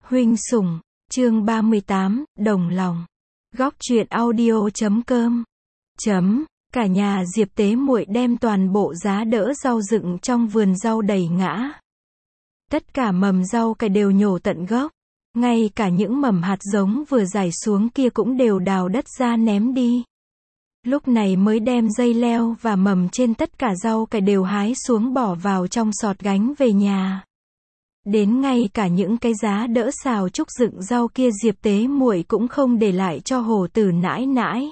Huynh sủng, chương 38, đồng lòng. Góc truyện audio.com. Cả nhà Diệp Tế Muội đem toàn bộ giá đỡ rau dựng trong vườn rau đẩy ngã. Tất cả mầm rau cải đều nhổ tận gốc. Ngay cả những mầm hạt giống vừa rải xuống kia cũng đều đào đất ra ném đi. Lúc này mới đem dây leo và mầm trên tất cả rau cải đều hái xuống bỏ vào trong sọt gánh về nhà. Đến ngay cả những cái giá đỡ xào trúc dựng rau kia Diệp Tế Muội cũng không để lại cho hổ tử nãi nãi.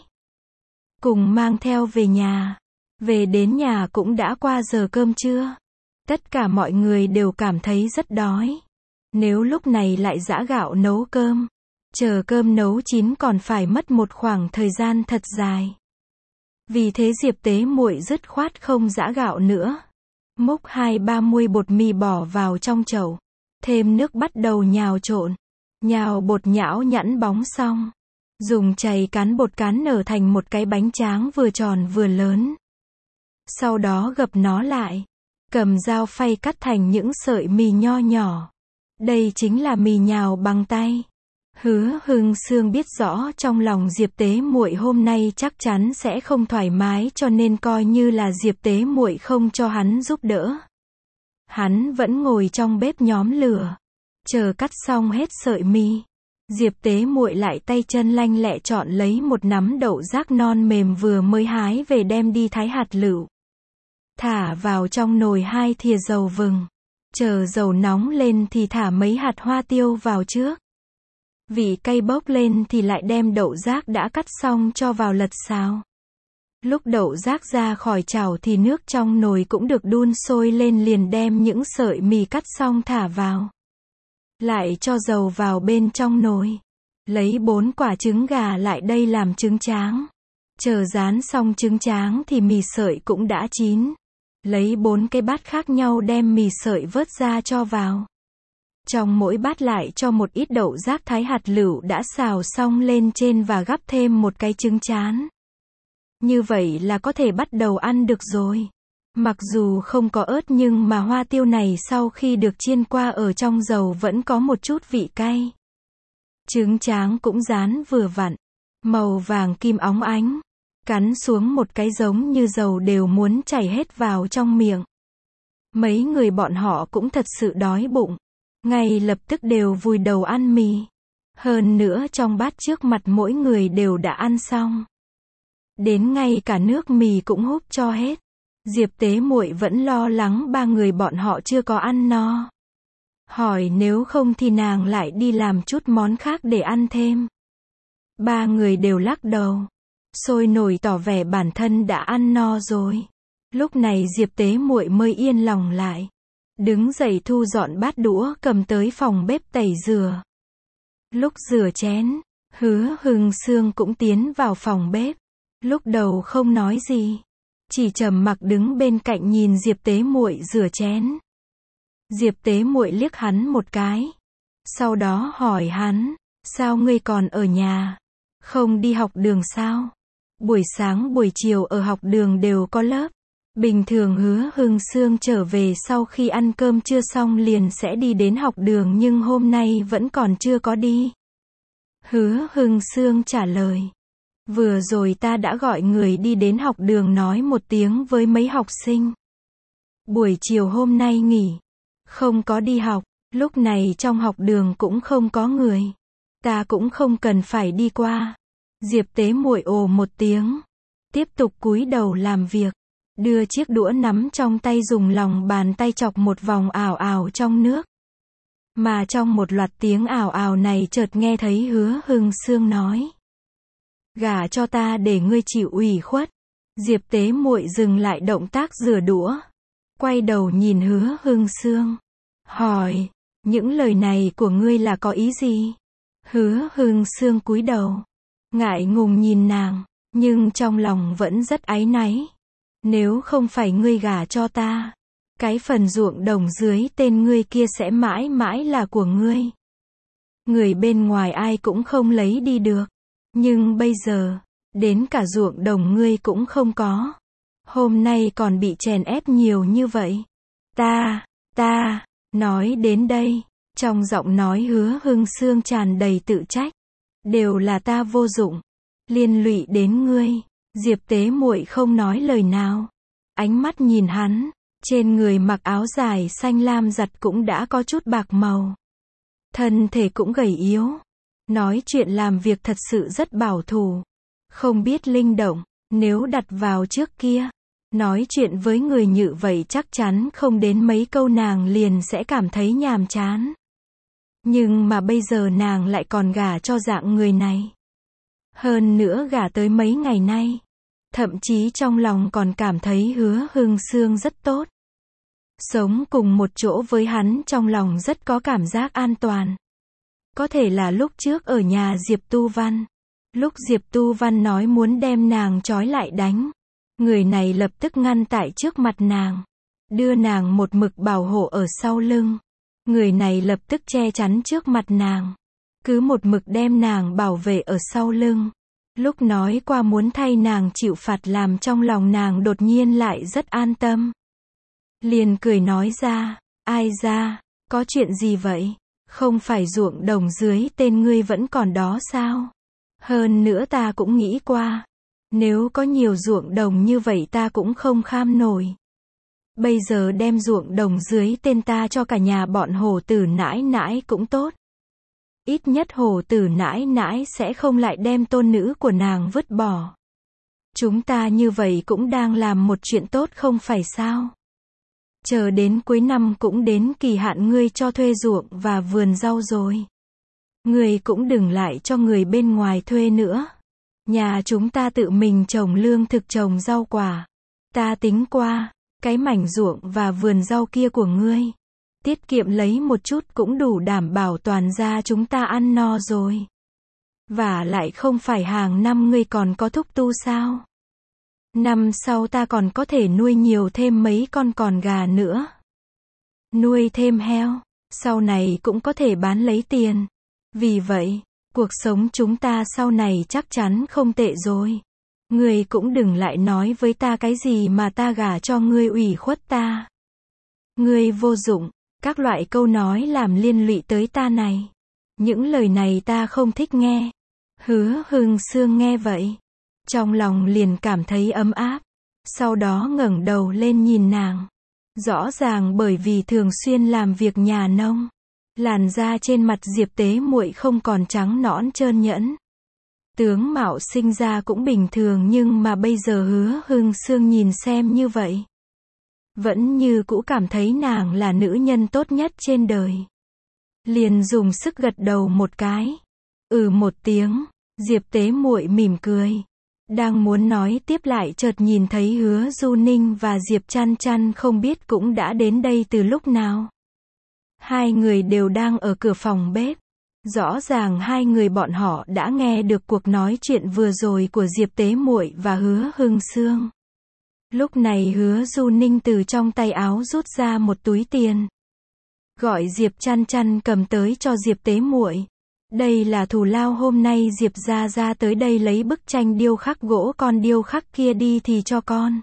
Cùng mang theo về nhà. Về đến nhà cũng đã qua giờ cơm trưa. Tất cả mọi người đều cảm thấy rất đói. Nếu lúc này lại giã gạo nấu cơm, chờ cơm nấu chín còn phải mất một khoảng thời gian thật dài. Vì thế Diệp Tế Muội dứt khoát không giã gạo nữa. Múc 2-3 muôi bột mì bỏ vào trong chậu. Thêm nước bắt đầu nhào trộn. Nhào bột nhão nhẵn bóng xong. Dùng chày cán bột cán nở thành một cái bánh tráng vừa tròn vừa lớn. Sau đó gập nó lại. Cầm dao phay cắt thành những sợi mì nho nhỏ. Đây chính là mì nhào bằng tay. Hứa Hưng Sương biết rõ trong lòng Diệp Tế Muội hôm nay chắc chắn sẽ không thoải mái cho nên coi như là Diệp Tế Muội không cho hắn giúp đỡ. Hắn vẫn ngồi trong bếp nhóm lửa. Chờ cắt xong hết sợi mì. Diệp Tế Muội lại tay chân lanh lẹ chọn lấy một nắm đậu rác non mềm vừa mới hái về đem đi thái hạt lựu. Thả vào trong nồi 2 thìa dầu vừng. Chờ dầu nóng lên thì thả mấy hạt hoa tiêu vào trước. Vị cay bốc lên thì lại đem đậu rác đã cắt xong cho vào lật xào. Lúc đậu rác ra khỏi chảo thì nước trong nồi cũng được đun sôi lên liền đem những sợi mì cắt xong thả vào. Lại cho dầu vào bên trong nồi. Lấy 4 quả trứng gà lại đây làm trứng tráng. Chờ rán xong trứng tráng thì mì sợi cũng đã chín. Lấy 4 cái bát khác nhau đem mì sợi vớt ra cho vào. Trong mỗi bát lại cho một ít đậu rác thái hạt lựu đã xào xong lên trên và gắp thêm một cái trứng tráng. Như vậy là có thể bắt đầu ăn được rồi. Mặc dù không có ớt nhưng mà hoa tiêu này sau khi được chiên qua ở trong dầu vẫn có một chút vị cay. Trứng tráng cũng rán vừa vặn. Màu vàng kim óng ánh. Cắn xuống một cái giống như dầu đều muốn chảy hết vào trong miệng. Mấy người bọn họ cũng thật sự đói bụng. Ngay lập tức đều vùi đầu ăn mì. Hơn nữa trong bát trước mặt mỗi người đều đã ăn xong. Đến ngay cả nước mì cũng húp cho hết. Diệp Tế Muội vẫn lo lắng 3 người bọn họ chưa có ăn no. Hỏi nếu không thì nàng lại đi làm chút món khác để ăn thêm. 3 người đều lắc đầu. Sôi nổi tỏ vẻ bản thân đã ăn no rồi. Lúc này Diệp Tế Muội mới yên lòng lại. Đứng dậy thu dọn bát đũa cầm tới phòng bếp tẩy rửa. Lúc rửa chén, Hứa Hưng Sương cũng tiến vào phòng bếp. Lúc đầu không nói gì. Chỉ trầm mặc đứng bên cạnh nhìn Diệp Tế Muội rửa chén. Diệp Tế Muội liếc hắn một cái. Sau đó hỏi hắn, sao ngươi còn ở nhà? Không đi học đường sao? Buổi sáng buổi chiều ở học đường đều có lớp. Bình thường Hứa Hưng Sương trở về sau khi ăn cơm trưa xong liền sẽ đi đến học đường nhưng hôm nay vẫn còn chưa có đi. Hứa Hưng Sương trả lời. Vừa rồi ta đã gọi người đi đến học đường nói một tiếng với mấy học sinh. Buổi chiều hôm nay nghỉ. Không có đi học. Lúc này trong học đường cũng không có người. Ta cũng không cần phải đi qua. Diệp Tế Muội ồ một tiếng. Tiếp tục cúi đầu làm việc. Đưa chiếc đũa nắm trong tay dùng lòng bàn tay chọc một vòng ảo ảo trong nước. Mà trong một loạt tiếng ảo ảo này chợt nghe thấy Hứa Hưng Sương nói. Gả cho ta để ngươi chịu ủy khuất. Diệp Tế Muội dừng lại động tác rửa đũa. Quay đầu nhìn Hứa Hưng Sương. Hỏi, những lời này của ngươi là có ý gì? Hứa Hưng Sương cúi đầu. Ngại ngùng nhìn nàng, nhưng trong lòng vẫn rất áy náy. Nếu không phải ngươi gả cho ta, cái phần ruộng đồng dưới tên ngươi kia sẽ mãi mãi là của ngươi. Người bên ngoài ai cũng không lấy đi được. Nhưng bây giờ, đến cả ruộng đồng ngươi cũng không có. Hôm nay còn bị chèn ép nhiều như vậy. Ta, nói đến đây, Trong giọng nói Hứa Hưng Sương tràn đầy tự trách. Đều là ta vô dụng, liên lụy đến ngươi. Diệp Tế Muội không nói lời nào. Ánh mắt nhìn hắn, trên người mặc áo dài xanh lam giặt cũng đã có chút bạc màu. Thân thể cũng gầy yếu. Nói chuyện làm việc thật sự rất bảo thủ. Không biết linh động, nếu đặt vào trước kia. Nói chuyện với người như vậy chắc chắn không đến mấy câu nàng liền sẽ cảm thấy nhàm chán. Nhưng mà bây giờ nàng lại còn gả cho dạng người này. Hơn nữa gả tới mấy ngày nay. Thậm chí trong lòng còn cảm thấy Hứa Hưng Sương rất tốt. Sống cùng một chỗ với hắn trong lòng rất có cảm giác an toàn. Có thể là lúc trước ở nhà Diệp Tu Văn. Lúc Diệp Tu Văn nói muốn đem nàng trói lại đánh. Người này lập tức ngăn tại trước mặt nàng. Đưa nàng một mực bảo hộ ở sau lưng. Người này lập tức che chắn trước mặt nàng. Cứ một mực đem nàng bảo vệ ở sau lưng. Lúc nói qua muốn thay nàng chịu phạt làm trong lòng nàng đột nhiên lại rất an tâm. Liền cười nói ra, ai ra, có chuyện gì vậy? Không phải ruộng đồng dưới tên ngươi vẫn còn đó sao? Hơn nữa ta cũng nghĩ qua. Nếu có nhiều ruộng đồng như vậy ta cũng không kham nổi. Bây giờ đem ruộng đồng dưới tên ta cho cả nhà bọn Hồ Tử nãi nãi cũng tốt. Ít nhất Hồ Tử nãi nãi sẽ không lại đem tôn nữ của nàng vứt bỏ. Chúng ta như vậy cũng đang làm một chuyện tốt không phải sao? Chờ đến cuối năm cũng đến kỳ hạn ngươi cho thuê ruộng và vườn rau rồi. Ngươi cũng đừng lại cho người bên ngoài thuê nữa. Nhà chúng ta tự mình trồng lương thực trồng rau quả. Ta tính qua, cái mảnh ruộng và vườn rau kia của ngươi. Tiết kiệm lấy một chút cũng đủ đảm bảo toàn gia chúng ta ăn no rồi. Và lại không phải hàng năm ngươi còn có thúc tu sao? Năm sau ta còn có thể nuôi nhiều thêm mấy con gà nữa. Nuôi thêm heo, sau này cũng có thể bán lấy tiền. Vì vậy, cuộc sống chúng ta sau này chắc chắn không tệ rồi. Ngươi cũng đừng lại nói với ta cái gì mà ta gả cho ngươi ủy khuất ta. Ngươi vô dụng, các loại câu nói làm liên lụy tới ta này. Những lời này ta không thích nghe. Hứa Hưng Sương nghe vậy. Trong lòng liền cảm thấy ấm áp. Sau đó ngẩng đầu lên nhìn nàng. Rõ ràng bởi vì thường xuyên làm việc nhà nông. Làn da trên mặt Diệp Tế Muội không còn trắng nõn trơn nhẵn. Tướng mạo sinh ra cũng bình thường nhưng mà bây giờ Hứa Hưng Sương nhìn xem như vậy. Vẫn như cũ cảm thấy nàng là nữ nhân tốt nhất trên đời. Liền dùng sức gật đầu một cái. Một tiếng, Diệp Tế Muội mỉm cười. Đang muốn nói tiếp lại chợt nhìn thấy Hứa Du Ninh và Diệp Chăn Chăn không biết cũng đã đến đây từ lúc nào. Hai người đều đang ở cửa phòng bếp. Rõ ràng hai người bọn họ đã nghe được cuộc nói chuyện vừa rồi của Diệp Tế Muội và Hứa Hưng Sương. Lúc này Hứa Du Ninh từ trong tay áo rút ra một túi tiền. Gọi Diệp Chăn Chăn cầm tới cho Diệp Tế Muội. Đây là thù lao hôm nay Diệp gia gia tới đây lấy bức tranh điêu khắc gỗ con điêu khắc kia đi thì cho con.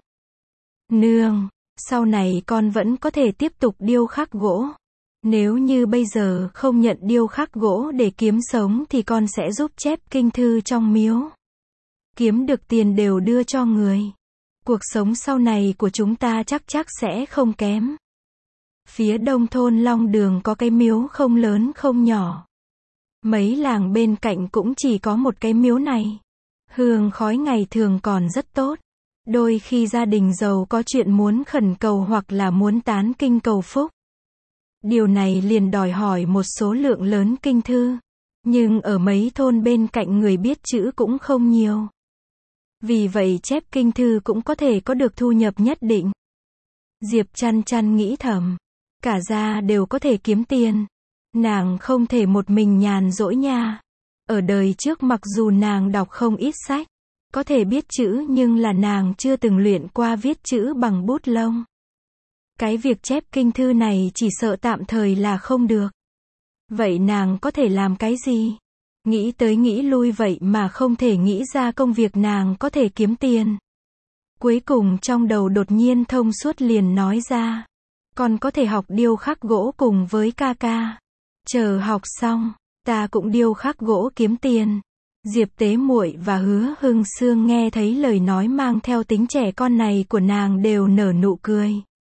Nương, sau này con vẫn có thể tiếp tục điêu khắc gỗ. Nếu như bây giờ không nhận điêu khắc gỗ để kiếm sống thì con sẽ giúp chép kinh thư trong miếu. Kiếm được tiền đều đưa cho người. Cuộc sống sau này của chúng ta chắc sẽ không kém. Phía đông thôn Long Đường có cái miếu không lớn không nhỏ. Mấy làng bên cạnh cũng chỉ có một cái miếu này. Hương khói ngày thường còn rất tốt. Đôi khi gia đình giàu có chuyện muốn khẩn cầu hoặc là muốn tán kinh cầu phúc. Điều này liền đòi hỏi một số lượng lớn kinh thư. Nhưng ở mấy thôn bên cạnh người biết chữ cũng không nhiều. Vì vậy chép kinh thư cũng có thể có được thu nhập nhất định. Diệp Chăn Chăn nghĩ thầm. Cả gia đều có thể kiếm tiền. Nàng không thể một mình nhàn rỗi nha. Ở đời trước mặc dù nàng đọc không ít sách, có thể biết chữ nhưng là nàng chưa từng luyện qua viết chữ bằng bút lông. Cái việc chép kinh thư này chỉ sợ tạm thời là không được. Vậy nàng có thể làm cái gì? Nghĩ tới nghĩ lui vậy mà không thể nghĩ ra công việc nàng có thể kiếm tiền. Cuối cùng trong đầu đột nhiên thông suốt liền nói ra. Con có thể học điêu khắc gỗ cùng với ca ca. Chờ học xong, ta cũng điêu khắc gỗ kiếm tiền. Diệp Tế Muội và Hứa Hưng Sương nghe thấy lời nói mang theo tính trẻ con này của nàng đều nở nụ cười.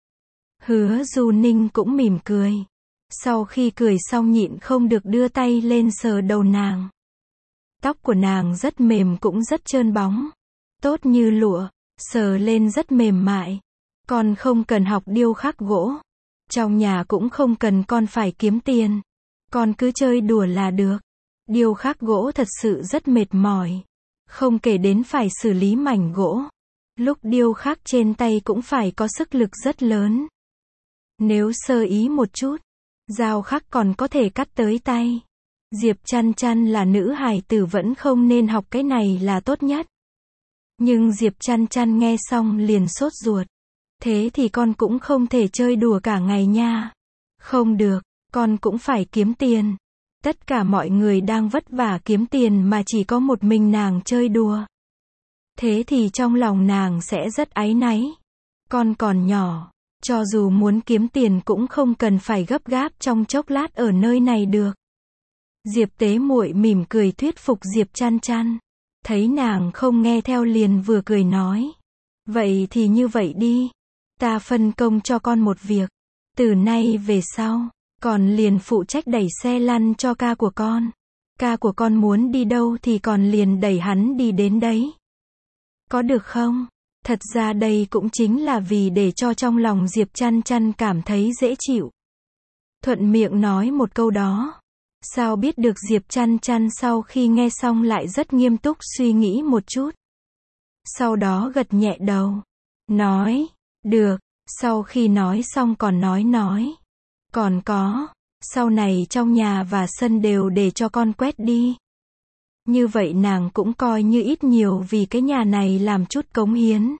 Hứa Du Ninh cũng mỉm cười. Sau khi cười xong nhịn không được đưa tay lên sờ đầu nàng. Tóc của nàng rất mềm cũng rất trơn bóng. Tốt như lụa, sờ lên rất mềm mại. Con không cần học điêu khắc gỗ. Trong nhà cũng không cần con phải kiếm tiền. Con cứ chơi đùa là được. Điêu khắc gỗ thật sự rất mệt mỏi. Không kể đến phải xử lý mảnh gỗ. Lúc điêu khắc trên tay cũng phải có sức lực rất lớn. Nếu sơ ý một chút, dao khắc còn có thể cắt tới tay. Diệp Chăn Chăn là nữ hài tử vẫn không nên học cái này là tốt nhất. Nhưng Diệp Chăn Chăn nghe xong liền sốt ruột. Thế thì con cũng không thể chơi đùa cả ngày nha. Không được, con cũng phải kiếm tiền. Tất cả mọi người đang vất vả kiếm tiền mà chỉ có một mình nàng chơi đùa. Thế thì trong lòng nàng sẽ rất áy náy. Con còn nhỏ, cho dù muốn kiếm tiền cũng không cần phải gấp gáp trong chốc lát ở nơi này được. Diệp Tế Muội mỉm cười thuyết phục Diệp Chăn Chăn. Thấy nàng không nghe theo liền vừa cười nói. Vậy thì như vậy đi. Ta phân công cho con một việc. Từ nay về sau, con liền phụ trách đẩy xe lăn cho ca của con. Ca của con muốn đi đâu thì con liền đẩy hắn đi đến đấy. Có được không? Thật ra đây cũng chính là vì để cho trong lòng Diệp Chăn Chăn cảm thấy dễ chịu. Thuận miệng nói một câu đó. Sao biết được Diệp Chăn Chăn sau khi nghe xong lại rất nghiêm túc suy nghĩ một chút. Sau đó gật nhẹ đầu. Nói, được, sau khi nói xong còn nói. Còn có, sau này trong nhà và sân đều để cho con quét đi. Như vậy nàng cũng coi như ít nhiều vì cái nhà này làm chút cống hiến.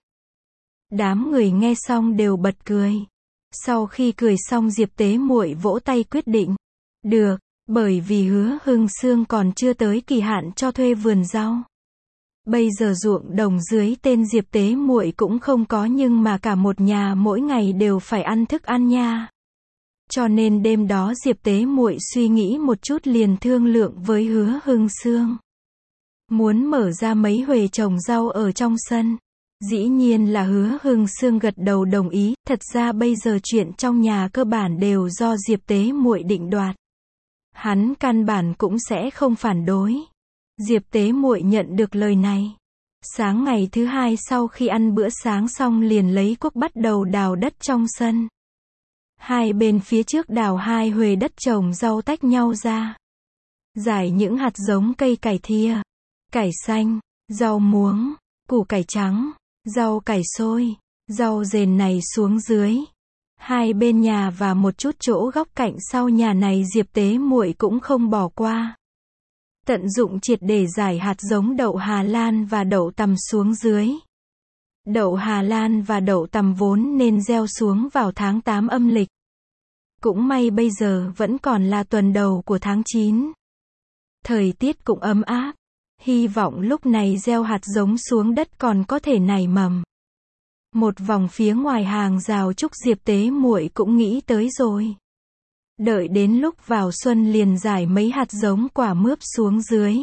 Đám người nghe xong đều bật cười. Sau khi cười xong Diệp Tế Muội vỗ tay quyết định. Được, bởi vì Hứa Hưng Sương còn chưa tới kỳ hạn cho thuê vườn rau. Bây giờ ruộng đồng dưới tên Diệp Tế Muội cũng không có nhưng mà cả một nhà mỗi ngày đều phải ăn thức ăn nha. Cho nên đêm đó Diệp Tế Muội suy nghĩ một chút liền thương lượng với Hứa Hưng Sương. Muốn mở ra mấy huề trồng rau ở trong sân. Dĩ nhiên là Hứa Hưng Sương gật đầu đồng ý, thật ra bây giờ chuyện trong nhà cơ bản đều do Diệp Tế Muội định đoạt. Hắn căn bản cũng sẽ không phản đối. Diệp Tế Muội nhận được lời này. Sáng ngày thứ hai sau khi ăn bữa sáng xong liền lấy cuốc bắt đầu đào đất trong sân. Hai bên phía trước đào hai huề đất trồng rau tách nhau ra. Rải những hạt giống cây cải thìa, cải xanh, rau muống, củ cải trắng, rau cải xôi, rau dền này xuống dưới. Hai bên nhà và một chút chỗ góc cạnh sau nhà này Diệp Tế Muội cũng không bỏ qua. Tận dụng triệt để rải hạt giống đậu Hà Lan và đậu tằm xuống dưới. Đậu Hà Lan và đậu tằm vốn nên gieo xuống vào tháng 8 âm lịch. Cũng may bây giờ vẫn còn là tuần đầu của tháng 9. Thời tiết cũng ấm áp. Hy vọng lúc này gieo hạt giống xuống đất còn có thể nảy mầm. Một vòng phía ngoài hàng rào trúc Diệp Tế Muội cũng nghĩ tới rồi. Đợi đến lúc vào xuân liền rải mấy hạt giống quả mướp xuống dưới.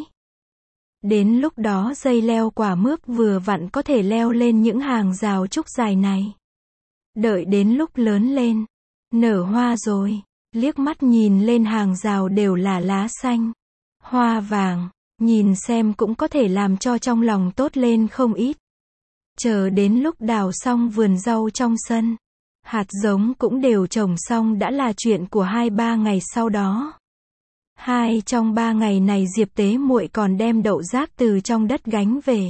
Đến lúc đó dây leo quả mướp vừa vặn có thể leo lên những hàng rào trúc dài này. Đợi đến lúc lớn lên, nở hoa rồi, liếc mắt nhìn lên hàng rào đều là lá xanh, hoa vàng, nhìn xem cũng có thể làm cho trong lòng tốt lên không ít. Chờ đến lúc đào xong vườn rau trong sân, hạt giống cũng đều trồng xong đã là chuyện của 2-3 ngày sau đó. Trong 3 ngày này Diệp Tế Muội còn đem đậu rác từ trong đất gánh về.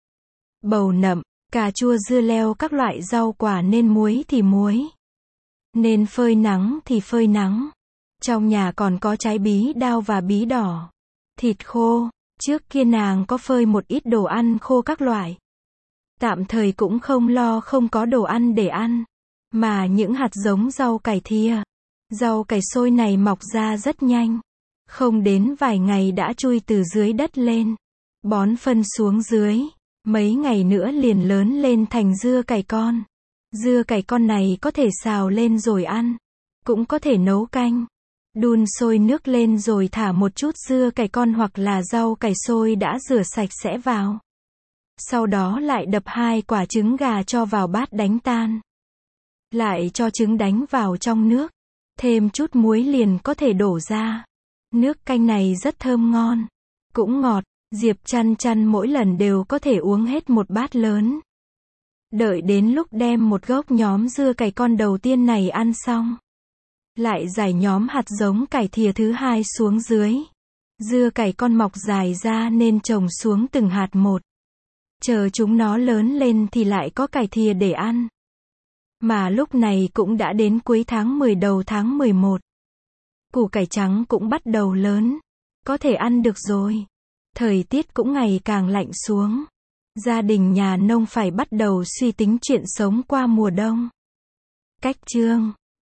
Bầu nậm, cà chua dưa leo các loại rau quả nên muối thì muối. Nên phơi nắng thì phơi nắng. Trong nhà còn có trái bí đao và bí đỏ. Thịt khô, trước kia nàng có phơi một ít đồ ăn khô các loại. Tạm thời cũng không lo không có đồ ăn để ăn. Mà những hạt giống rau cải thìa, rau cải xôi này mọc ra rất nhanh. Không đến vài ngày đã chui từ dưới đất lên. Bón phân xuống dưới. Mấy ngày nữa liền lớn lên thành dưa cải con. Dưa cải con này có thể xào lên rồi ăn. Cũng có thể nấu canh. Đun sôi nước lên rồi thả một chút dưa cải con hoặc là rau cải xôi đã rửa sạch sẽ vào. Sau đó lại đập 2 quả trứng gà cho vào bát đánh tan. Lại cho trứng đánh vào trong nước. Thêm chút muối liền có thể đổ ra. Nước canh này rất thơm ngon. Cũng ngọt. Diệp Chăn Chăn mỗi lần đều có thể uống hết một bát lớn. Đợi đến lúc đem một gốc nhóm dưa cải con đầu tiên này ăn xong. Lại rải nhóm hạt giống cải thìa thứ 2 xuống dưới. Dưa cải con mọc dài ra nên trồng xuống từng hạt một. Chờ chúng nó lớn lên thì lại có cải thìa để ăn. Mà lúc này cũng đã đến cuối tháng 10 đầu tháng 11. Củ cải trắng cũng bắt đầu lớn. Có thể ăn được rồi. Thời tiết cũng ngày càng lạnh xuống. Gia đình nhà nông phải bắt đầu suy tính chuyện sống qua mùa đông. Cách chương